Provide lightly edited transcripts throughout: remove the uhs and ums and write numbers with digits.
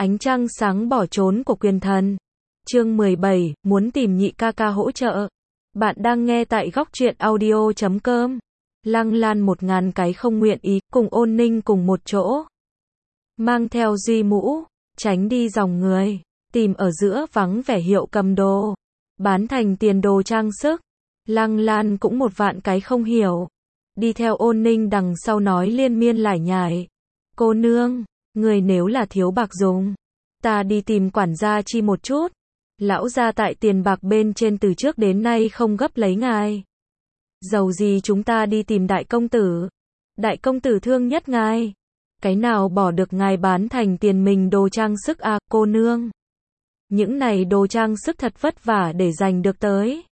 Ánh trăng sáng bỏ trốn của quyền thần. Chương 17, muốn tìm nhị ca ca hỗ trợ. Bạn đang nghe tại góc truyện audio.com. Lăng Lan 1000 cái không nguyện ý cùng Ôn Ninh cùng một chỗ. Mang theo Duy mũ, tránh đi dòng người, tìm ở giữa vắng vẻ hiệu cầm đồ, bán thành tiền đồ trang sức. Lăng Lan cũng một vạn cái không hiểu. Đi theo Ôn Ninh đằng sau nói liên miên lải nhải. Cô nương, người nếu là thiếu bạc dùng, ta đi tìm quản gia chi một chút. Lão gia tại tiền bạc bên trên từ trước đến nay không gấp lấy ngài. Dầu gì chúng ta đi tìm đại công tử. Đại công tử thương nhất ngài. Cái nào bỏ được ngài bán thành tiền mình đồ trang sức à, cô nương. Những này đồ trang sức thật vất vả để giành được tới.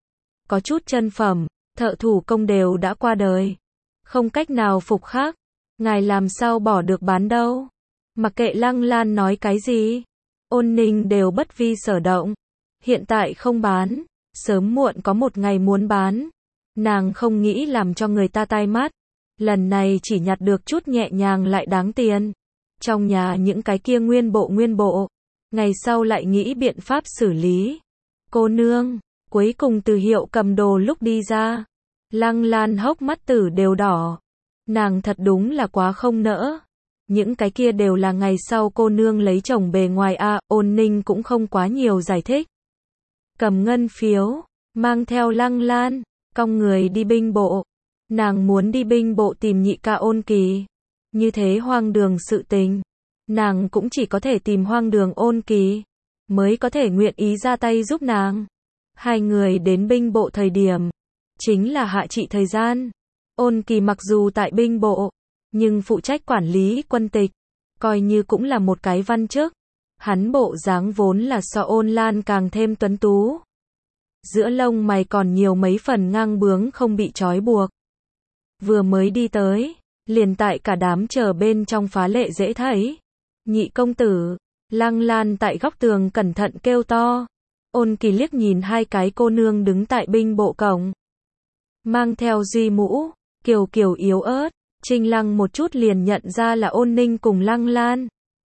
Có chút chân phẩm, thợ thủ công đều đã qua đời. Không cách nào phục khắc. Ngài làm sao bỏ được bán đâu. Mặc kệ Lăng Lan nói cái gì, Ôn Ninh đều bất vi sở động. Hiện tại không bán, sớm muộn có một ngày muốn bán. Nàng không nghĩ làm cho người ta tai mắt. Lần này chỉ nhặt được chút nhẹ nhàng lại đáng tiền. Trong nhà những cái kia nguyên bộ. Ngày sau lại nghĩ biện pháp xử lý. Cô nương, cuối cùng từ hiệu cầm đồ lúc đi ra, Lăng Lan hốc mắt tử đều đỏ. Nàng thật đúng là quá không nỡ. Những cái kia đều là ngày sau cô nương lấy chồng bề ngoài a. Ôn Ninh cũng không quá nhiều giải thích. Cầm ngân phiếu, mang theo Lăng Lan, cong người đi binh bộ. Nàng muốn đi binh bộ tìm nhị ca Ôn Kỳ. Như thế hoang đường sự tình, nàng cũng chỉ có thể tìm hoang đường Ôn Kỳ mới có thể nguyện ý ra tay giúp nàng. Hai người đến binh bộ thời điểm chính là hạ trị thời gian. Ôn Kỳ mặc dù tại binh bộ, nhưng phụ trách quản lý quân tịch, coi như cũng là một cái văn chức. Hắn bộ dáng vốn là so Ôn Lan càng thêm tuấn tú. Giữa lông mày còn nhiều mấy phần ngang bướng không bị trói buộc. Vừa mới đi tới, liền tại cả đám chờ bên trong phá lệ dễ thấy. Nhị công tử, Lăng Lan tại góc tường cẩn thận kêu to. Ôn Kỳ liếc nhìn hai cái cô nương đứng tại binh bộ cổng. Mang theo Duy mũ, kiều yếu ớt. Trinh Lăng một chút liền nhận ra là Ôn Ninh cùng Lăng Lan.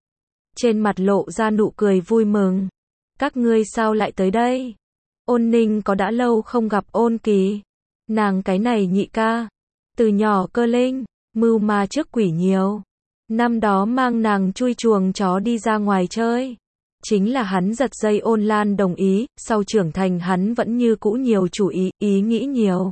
Trên mặt lộ ra nụ cười vui mừng. Các ngươi sao lại tới đây? Ôn Ninh có đã lâu không gặp Ôn Kỳ. Nàng cái này nhị ca, từ nhỏ cơ linh, mưu ma trước quỷ nhiều. Năm đó mang nàng chui chuồng chó đi ra ngoài chơi. Chính là hắn giật dây Ôn Lan đồng ý, sau trưởng thành hắn vẫn như cũ nhiều chủ ý, ý nghĩ nhiều.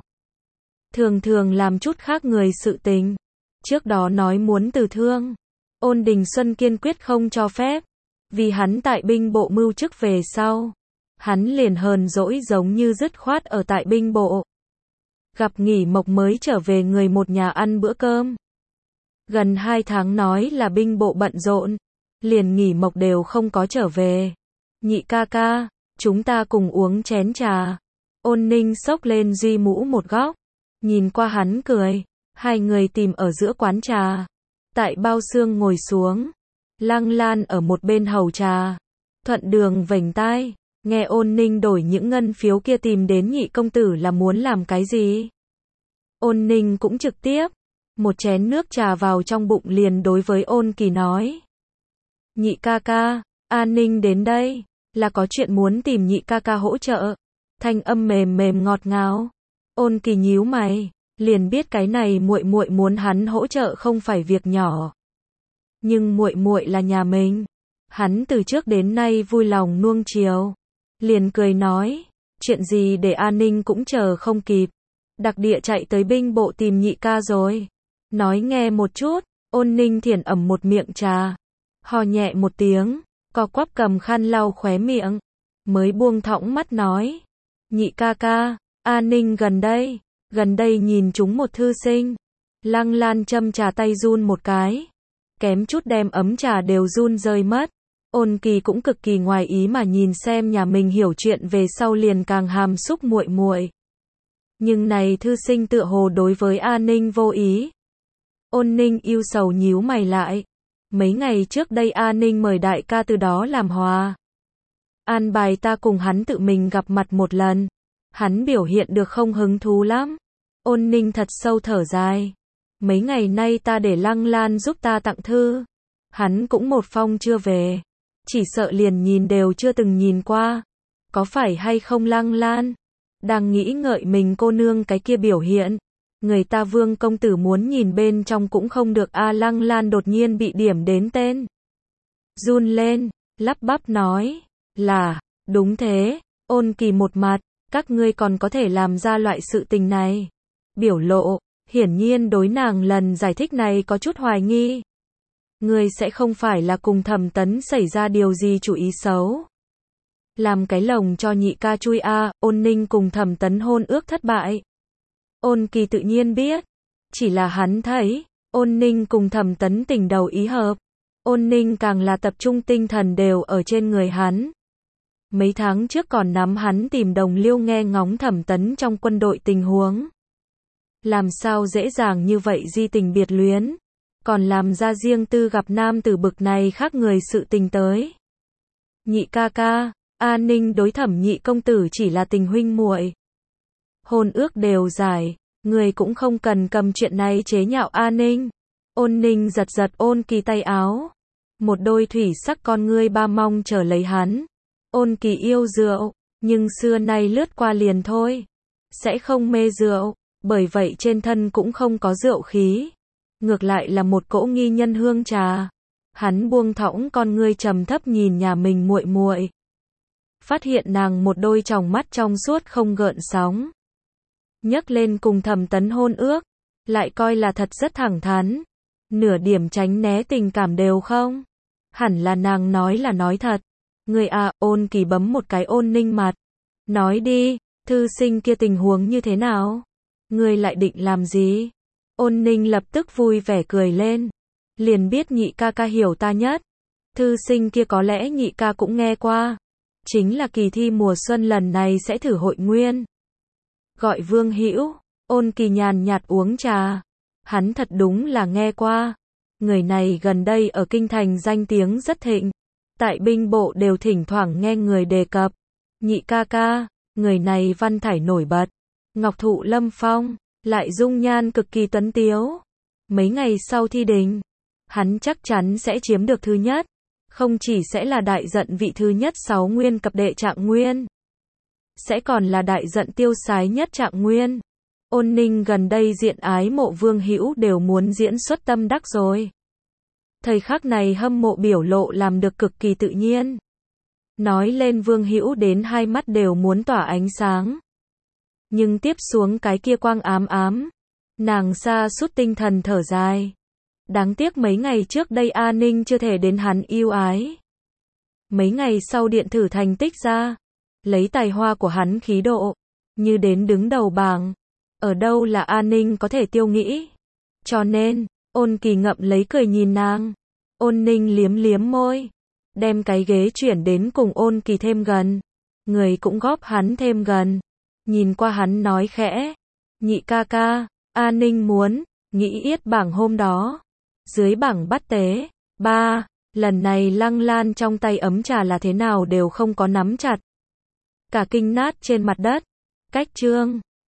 Thường làm chút khác người sự tình. Trước đó nói muốn từ thương, Ôn Đình Xuân kiên quyết không cho phép. Vì hắn tại binh bộ mưu chức về sau, hắn liền hờn dỗi giống như dứt khoát ở tại binh bộ. Gặp nghỉ mộc mới trở về người một nhà ăn bữa cơm. Gần 2 tháng nói là binh bộ bận rộn, liền nghỉ mộc đều không có trở về. Nhị ca ca, chúng ta cùng uống chén trà. Ôn Ninh xốc lên Duy mũ một góc, nhìn qua hắn cười. Hai người tìm ở giữa quán trà. Tại bao xương ngồi xuống. Lăng Lan ở một bên hầu trà. Thuận đường vểnh tai. Nghe Ôn Ninh đổi những ngân phiếu kia tìm đến nhị công tử là muốn làm cái gì. Ôn Ninh cũng trực tiếp. Một chén nước trà vào trong bụng liền đối với Ôn Kỳ nói. Nhị ca ca, An Ninh đến đây. Là có chuyện muốn tìm nhị ca ca hỗ trợ. Thanh âm mềm ngọt ngào. Ôn Kỳ nhíu mày. Liền biết cái này muội muốn hắn hỗ trợ không phải việc nhỏ. Nhưng muội là nhà mình. Hắn từ trước đến nay vui lòng nuông chiều. Liền cười nói, chuyện gì để An Ninh cũng chờ không kịp. Đặc địa chạy tới binh bộ tìm nhị ca rồi. Nói nghe một chút. Ôn Ninh thiển ẩm một miệng trà. Ho nhẹ một tiếng, co quắp cầm khăn lau khóe miệng. Mới buông thõng mắt nói. Nhị ca ca, An Ninh gần đây nhìn chúng một thư sinh. Lăng Lan châm trà tay run một cái. Kém chút đem ấm trà đều run rơi mất. Ôn Kỳ cũng cực kỳ ngoài ý mà nhìn xem nhà mình hiểu chuyện về sau liền càng hàm xúc muội. Nhưng này thư sinh tựa hồ đối với An Ninh vô ý. Ôn Ninh yêu sầu nhíu mày lại. Mấy ngày trước đây An Ninh mời đại ca từ đó làm hòa. An bài ta cùng hắn tự mình gặp mặt một lần. Hắn biểu hiện được không hứng thú lắm. Ôn Ninh thật sâu thở dài. Mấy ngày nay ta để Lăng Lan giúp ta tặng thư. Hắn cũng một phong chưa về. chỉ sợ liền nhìn đều chưa từng nhìn qua. Có phải hay không Lăng Lan? Đang nghĩ ngợi mình cô nương cái kia biểu hiện. Người ta Vương công tử muốn nhìn bên trong cũng không được a. Lăng Lan đột nhiên bị điểm đến tên. Run lên, lắp bắp nói, là, đúng thế. Ôn Kỳ một mặt, các ngươi còn có thể làm ra loại sự tình này. Biểu lộ, hiển nhiên đối nàng lần giải thích này có chút hoài nghi. Ngươi sẽ không phải là cùng Thẩm Tấn xảy ra điều gì chủ ý xấu. Làm cái lồng cho nhị ca chui a. Ôn Ninh cùng Thẩm Tấn hôn ước thất bại. Ôn Kỳ tự nhiên biết, chỉ là hắn thấy, Ôn Ninh cùng Thẩm Tấn tình đầu ý hợp. Ôn Ninh càng là tập trung tinh thần đều ở trên người hắn. Mấy tháng trước còn nắm hắn tìm đồng liêu nghe ngóng Thẩm Tấn trong quân đội tình huống. Làm sao dễ dàng như vậy di tình biệt luyến, còn làm ra riêng tư gặp nam tử bực này khác người sự tình tới. Nhị ca ca, A Ninh đối Thẩm nhị công tử chỉ là tình huynh muội. Hôn ước đều giải, người cũng không cần cầm chuyện này chế nhạo A Ninh. Ôn Ninh giật giật Ôn Kỳ tay áo. Một đôi thủy sắc con ngươi ba mong chờ lấy hắn. Ôn Kỳ yêu rượu, nhưng xưa nay lướt qua liền thôi. Sẽ không mê rượu, bởi vậy trên thân cũng không có rượu khí. Ngược lại là một cỗ nghi nhân hương trà. Hắn buông thõng con ngươi trầm thấp nhìn nhà mình muội muội. Phát hiện nàng một đôi tròng mắt trong suốt không gợn sóng. Nhấc lên cùng Thẩm Tấn hôn ước, lại coi là thật rất thẳng thắn. Nửa điểm tránh né tình cảm đều không. Hẳn là nàng nói là nói thật. Người à, Ôn Kỳ bấm một cái Ôn Ninh mặt. Nói đi, thư sinh kia tình huống như thế nào? Ngươi lại định làm gì? Ôn Ninh lập tức vui vẻ cười lên. Liền biết nhị ca ca hiểu ta nhất. Thư sinh kia có lẽ nhị ca cũng nghe qua. Chính là kỳ thi mùa xuân lần này sẽ thử hội nguyên. Gọi Vương Hữu. Ôn Kỳ nhàn nhạt uống trà. Hắn thật đúng là nghe qua. Người này gần đây ở kinh thành danh tiếng rất thịnh. Tại binh bộ đều thỉnh thoảng nghe người đề cập. Nhị ca ca, người này văn thải nổi bật. Ngọc thụ lâm phong, lại dung nhan cực kỳ tuấn tiếu. Mấy ngày sau thi đình, hắn chắc chắn sẽ chiếm được thứ nhất. Không chỉ sẽ là đại dận vị thứ nhất 6 nguyên cập đệ Trạng Nguyên. Sẽ còn là đại dận tiêu sái nhất Trạng Nguyên. Ôn Ninh gần đây diện ái mộ Vương Hữu đều muốn diễn xuất tâm đắc rồi. Thời khắc này hâm mộ biểu lộ làm được cực kỳ tự nhiên. Nói lên Vương Hữu đến hai mắt đều muốn tỏa ánh sáng. Nhưng tiếp xuống cái kia quang ám ám. Nàng sa sút tinh thần thở dài. Đáng tiếc mấy ngày trước đây A Ninh chưa thể đến hắn yêu ái. Mấy ngày sau điện thử thành tích ra. Lấy tài hoa của hắn khí độ. Như đến đứng đầu bảng. Ở đâu là A Ninh có thể tiêu nghĩ. Cho nên, Ôn Kỳ ngậm lấy cười nhìn nàng. Ôn Ninh liếm liếm môi. Đem cái ghế chuyển đến cùng Ôn Kỳ thêm gần. Người cũng góp hắn thêm gần. Nhìn qua hắn nói khẽ. Nhị ca ca, A Ninh muốn, nghĩ yết bảng hôm đó. Dưới bảng bắt tế. 3. Lần này Lăng Lan trong tay ấm trà là thế nào đều không có nắm chặt. Cả kinh nát trên mặt đất. Cách chương.